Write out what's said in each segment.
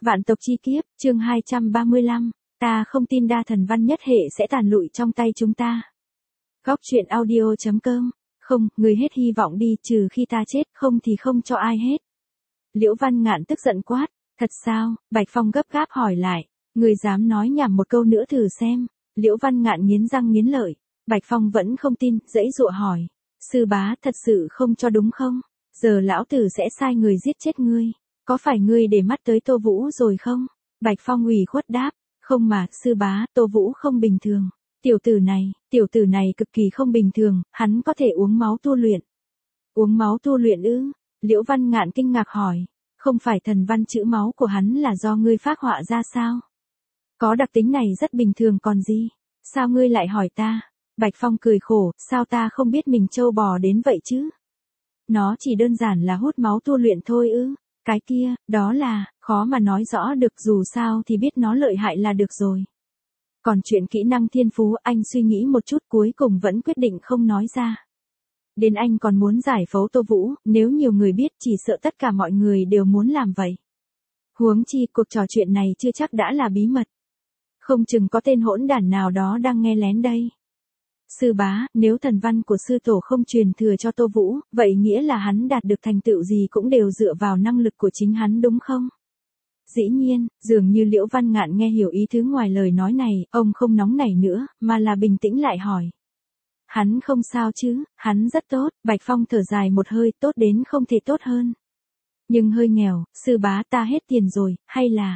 Vạn tộc chi kiếp, chương 235, ta không tin đa thần văn nhất hệ sẽ tàn lụi trong tay chúng ta. Góc truyện audio.com, không, người hết hy vọng đi, trừ khi ta chết, không thì không cho ai hết. Liễu Văn Ngạn tức giận quát, thật sao? Bạch Phong gấp gáp hỏi lại, người dám nói nhảm một câu nữa thử xem. Liễu Văn Ngạn nghiến răng nghiến lợi, Bạch Phong vẫn không tin, giãy giụa hỏi, sư bá thật sự không cho đúng không? Giờ lão tử sẽ sai người giết chết ngươi. Có phải ngươi để mắt tới Tô Vũ rồi không? Bạch Phong ủy khuất đáp, không mà, sư bá, Tô Vũ không bình thường. Tiểu tử này cực kỳ không bình thường, hắn có thể uống máu tu luyện. Uống máu tu luyện ư? Liễu Văn Ngạn kinh ngạc hỏi, không phải thần văn chữ máu của hắn là do ngươi phác họa ra sao? Có đặc tính này rất bình thường còn gì? Sao ngươi lại hỏi ta? Bạch Phong cười khổ, sao ta không biết mình trâu bò đến vậy chứ? Nó chỉ đơn giản là hút máu tu luyện thôi ư? Cái kia, đó là, khó mà nói rõ được, dù sao thì biết nó lợi hại là được rồi. Còn chuyện kỹ năng thiên phú anh suy nghĩ một chút cuối cùng vẫn quyết định không nói ra. Đến anh còn muốn giải phẫu Tô Vũ, nếu nhiều người biết chỉ sợ tất cả mọi người đều muốn làm vậy. Huống chi cuộc trò chuyện này chưa chắc đã là bí mật. Không chừng có tên hỗn đản nào đó đang nghe lén đây. Sư bá, nếu thần văn của sư tổ không truyền thừa cho Tô Vũ, vậy nghĩa là hắn đạt được thành tựu gì cũng đều dựa vào năng lực của chính hắn đúng không? Dĩ nhiên, dường như Liễu Văn Ngạn nghe hiểu ý tứ ngoài lời nói này, ông không nóng nảy nữa, mà là bình tĩnh lại hỏi. Hắn không sao chứ, hắn rất tốt, Bạch Phong thở dài một hơi, tốt đến không thể tốt hơn. Nhưng hơi nghèo, sư bá ta hết tiền rồi, hay là...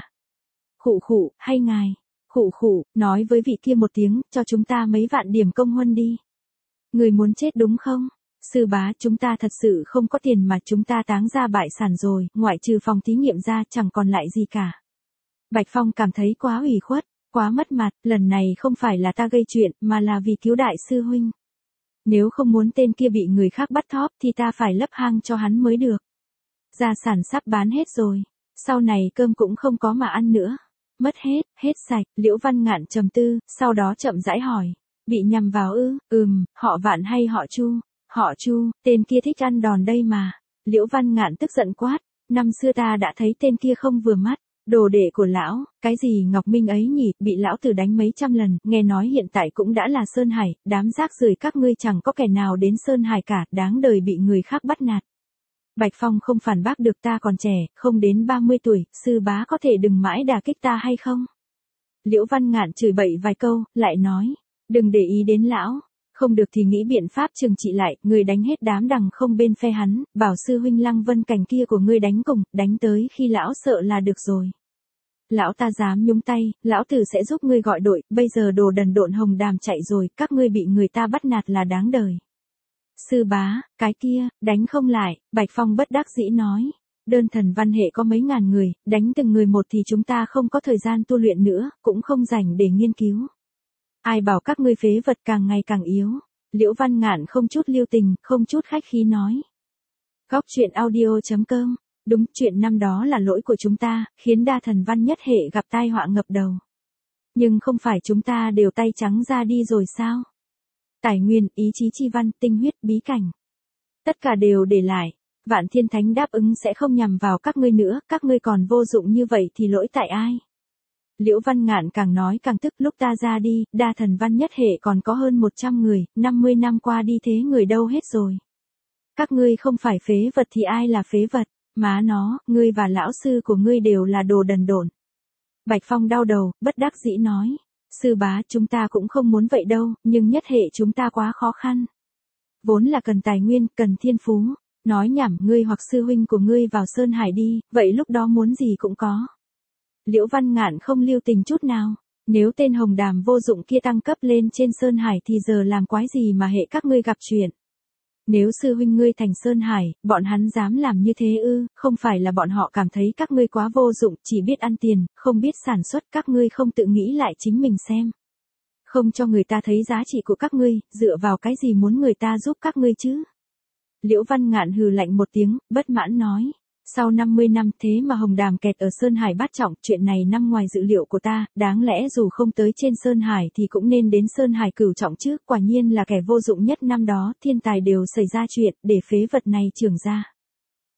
Khụ, hay ngài... Khụ, nói với vị kia một tiếng, cho chúng ta mấy vạn điểm công huân đi. Người muốn chết đúng không? Sư bá, chúng ta thật sự không có tiền mà chúng ta táng ra bại sản rồi, ngoại trừ phòng thí nghiệm ra chẳng còn lại gì cả. Bạch Phong cảm thấy quá ủy khuất, quá mất mặt, lần này không phải là ta gây chuyện, mà là vì cứu đại sư huynh. Nếu không muốn tên kia bị người khác bắt thóp thì ta phải lấp hang cho hắn mới được. Gia sản sắp bán hết rồi, sau này cơm cũng không có mà ăn nữa. Mất hết sạch, Liễu Văn Ngạn trầm tư, sau đó chậm rãi hỏi, bị nhầm vào ư? Họ Vạn hay họ Chu? Họ Chu, tên kia thích ăn đòn đây mà. Liễu Văn Ngạn tức giận quát, năm xưa ta đã thấy tên kia không vừa mắt, đồ đệ của lão, cái gì Ngọc Minh ấy nhỉ, bị lão tử đánh mấy trăm lần, nghe nói hiện tại cũng đã là Sơn Hải, đám rác rưởi các ngươi chẳng có kẻ nào đến Sơn Hải cả, đáng đời bị người khác bắt nạt. Bạch Phong không phản bác được, ta còn trẻ, không đến 30 tuổi, sư bá có thể đừng mãi đả kích ta hay không? Liễu Văn Ngạn chửi bậy vài câu, lại nói, đừng để ý đến lão, không được thì nghĩ biện pháp trừng trị lại, người đánh hết đám đằng không bên phe hắn, bảo sư huynh Lăng Vân Cảnh kia của ngươi đánh cùng, đánh tới khi lão sợ là được rồi. Lão ta dám nhúng tay, lão tử sẽ giúp ngươi gọi đội, bây giờ đồ đần độn hồng đàm chạy rồi, các ngươi bị người ta bắt nạt là đáng đời. Sư bá, cái kia, đánh không lại, Bạch Phong bất đắc dĩ nói. Đơn thần văn hệ có mấy ngàn người, đánh từng người một thì chúng ta không có thời gian tu luyện nữa, cũng không rảnh để nghiên cứu. Ai bảo các ngươi phế vật càng ngày càng yếu. Liễu Văn Ngạn không chút lưu tình, không chút khách khí nói. Góc truyện audio.com, đúng, chuyện năm đó là lỗi của chúng ta, khiến đa thần văn nhất hệ gặp tai họa ngập đầu. Nhưng không phải chúng ta đều tay trắng ra đi rồi sao? Tài nguyên, ý chí chi văn, tinh huyết, bí cảnh. Tất cả đều để lại. Vạn Thiên Thánh đáp ứng sẽ không nhằm vào các ngươi nữa, các ngươi còn vô dụng như vậy thì lỗi tại ai? Liễu Văn Ngạn càng nói càng tức, lúc ta ra đi, đa thần văn nhất hệ còn có hơn 100 người, 50 năm qua đi thế người đâu hết rồi. Các ngươi không phải phế vật thì ai là phế vật? Má nó, ngươi và lão sư của ngươi đều là đồ đần độn. Bạch Phong đau đầu, bất đắc dĩ nói. Sư bá, chúng ta cũng không muốn vậy đâu, nhưng nhất hệ chúng ta quá khó khăn. Vốn là cần tài nguyên, cần thiên phú. Nói nhảm, ngươi hoặc sư huynh của ngươi vào Sơn Hải đi, vậy lúc đó muốn gì cũng có. Liễu Văn Ngạn không lưu tình chút nào. Nếu tên hồng đàm vô dụng kia tăng cấp lên trên Sơn Hải thì giờ làm quái gì mà hệ các ngươi gặp chuyện. Nếu sư huynh ngươi thành Sơn Hải, bọn hắn dám làm như thế ư? Không phải là bọn họ cảm thấy các ngươi quá vô dụng, chỉ biết ăn tiền, không biết sản xuất, các ngươi không tự nghĩ lại chính mình xem. Không cho người ta thấy giá trị của các ngươi, dựa vào cái gì muốn người ta giúp các ngươi chứ? Liễu Văn Ngạn hừ lạnh một tiếng, bất mãn nói. Sau 50 năm thế mà hồng đàm kẹt ở Sơn Hải bát trọng, chuyện này nằm ngoài dự liệu của ta, đáng lẽ dù không tới trên Sơn Hải thì cũng nên đến Sơn Hải cửu trọng chứ, quả nhiên là kẻ vô dụng nhất năm đó, thiên tài đều xảy ra chuyện, để phế vật này trưởng ra.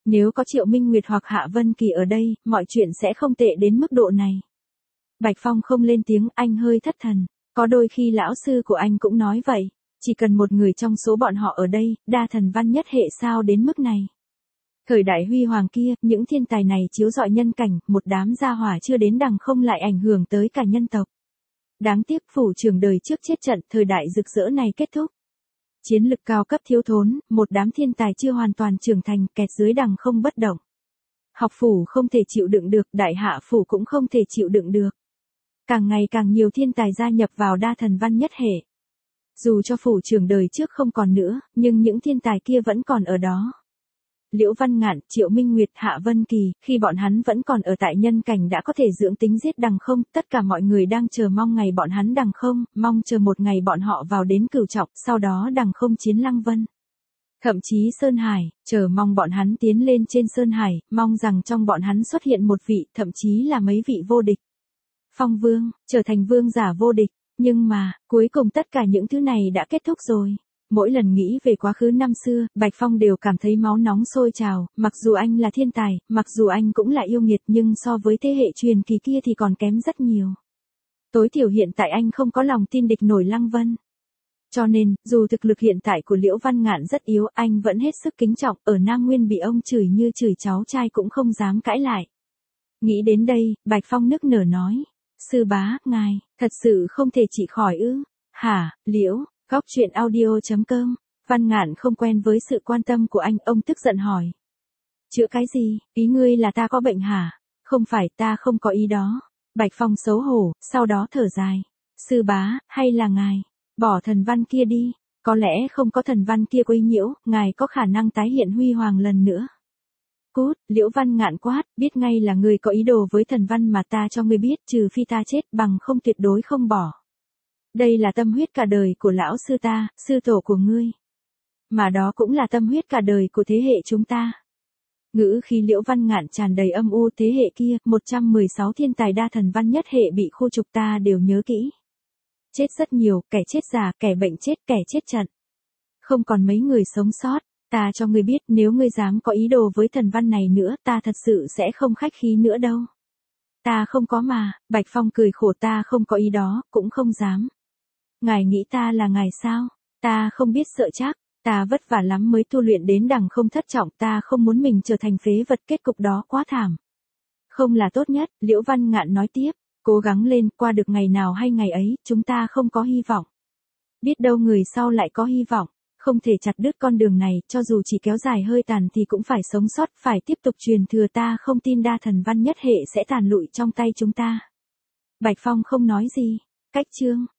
Nếu có Triệu Minh Nguyệt hoặc Hạ Vân Kỳ ở đây, mọi chuyện sẽ không tệ đến mức độ này. Bạch Phong không lên tiếng, anh hơi thất thần. Có đôi khi lão sư của anh cũng nói vậy. Chỉ cần một người trong số bọn họ ở đây, đa thần văn nhất hệ sao đến mức này. Thời đại huy hoàng kia, những thiên tài này chiếu rọi nhân cảnh, một đám gia hỏa chưa đến đằng không lại ảnh hưởng tới cả nhân tộc. Đáng tiếc phủ trưởng đời trước chết trận, thời đại rực rỡ này kết thúc. Chiến lực cao cấp thiếu thốn, một đám thiên tài chưa hoàn toàn trưởng thành, kẹt dưới đằng không bất động. Học phủ không thể chịu đựng được, đại hạ phủ cũng không thể chịu đựng được. Càng ngày càng nhiều thiên tài gia nhập vào đa thần văn nhất hệ. Dù cho phủ trưởng đời trước không còn nữa, nhưng những thiên tài kia vẫn còn ở đó. Liễu Văn Ngạn, Triệu Minh Nguyệt, Hạ Vân Kỳ, khi bọn hắn vẫn còn ở tại nhân cảnh đã có thể dưỡng tính giết đằng không, tất cả mọi người đang chờ mong ngày bọn hắn đằng không, mong chờ một ngày bọn họ vào đến cửu trọng, sau đó đằng không chiến Lăng Vân. Thậm chí Sơn Hải, chờ mong bọn hắn tiến lên trên Sơn Hải, mong rằng trong bọn hắn xuất hiện một vị, thậm chí là mấy vị vô địch. Phong Vương, trở thành vương giả vô địch, nhưng mà, cuối cùng tất cả những thứ này đã kết thúc rồi. Mỗi lần nghĩ về quá khứ năm xưa, Bạch Phong đều cảm thấy máu nóng sôi trào, mặc dù anh là thiên tài, mặc dù anh cũng là yêu nghiệt nhưng so với thế hệ truyền kỳ kia thì còn kém rất nhiều. Tối thiểu hiện tại anh không có lòng tin địch nổi Lăng Vân. Cho nên, dù thực lực hiện tại của Liễu Văn Ngạn rất yếu, anh vẫn hết sức kính trọng, ở Nam Nguyên bị ông chửi như chửi cháu trai cũng không dám cãi lại. Nghĩ đến đây, Bạch Phong nức nở nói, sư bá, ngài, thật sự không thể trị khỏi ư? Hả, Liễu? Góc truyện audio.com, Văn Ngạn không quen với sự quan tâm của anh, ông tức giận hỏi. Chữa cái gì, ý ngươi là ta có bệnh hả? Không phải, ta không có ý đó. Bạch Phong xấu hổ, sau đó thở dài. Sư bá, hay là ngài, bỏ thần văn kia đi, có lẽ không có thần văn kia quấy nhiễu, ngài có khả năng tái hiện huy hoàng lần nữa. Cút, Liễu Văn Ngạn quát, biết ngay là ngươi có ý đồ với thần văn mà ta cho ngươi biết, trừ phi ta chết, bằng không tuyệt đối không bỏ. Đây là tâm huyết cả đời của lão sư ta, sư tổ của ngươi. Mà đó cũng là tâm huyết cả đời của thế hệ chúng ta. Ngữ khí Liễu Văn Ngạn tràn đầy âm u, thế hệ kia, 116 thiên tài đa thần văn nhất hệ bị khu trục ta đều nhớ kỹ. Chết rất nhiều, kẻ chết già, kẻ bệnh chết, kẻ chết trận. Không còn mấy người sống sót, ta cho ngươi biết nếu ngươi dám có ý đồ với thần văn này nữa, ta thật sự sẽ không khách khí nữa đâu. Ta không có mà, Bạch Phong cười khổ, ta không có ý đó, cũng không dám. Ngài nghĩ ta là ngài sao? Ta không biết sợ chắc, ta vất vả lắm mới tu luyện đến đằng không thất trọng, ta không muốn mình trở thành phế vật, kết cục đó quá thảm. Không là tốt nhất, Liễu Văn Ngạn nói tiếp, cố gắng lên, qua được ngày nào hay ngày ấy, chúng ta không có hy vọng. Biết đâu người sau lại có hy vọng, không thể chặt đứt con đường này, cho dù chỉ kéo dài hơi tàn thì cũng phải sống sót, phải tiếp tục truyền thừa, ta không tin đa thần văn nhất hệ sẽ tàn lụi trong tay chúng ta. Bạch Phong không nói gì, cách chương.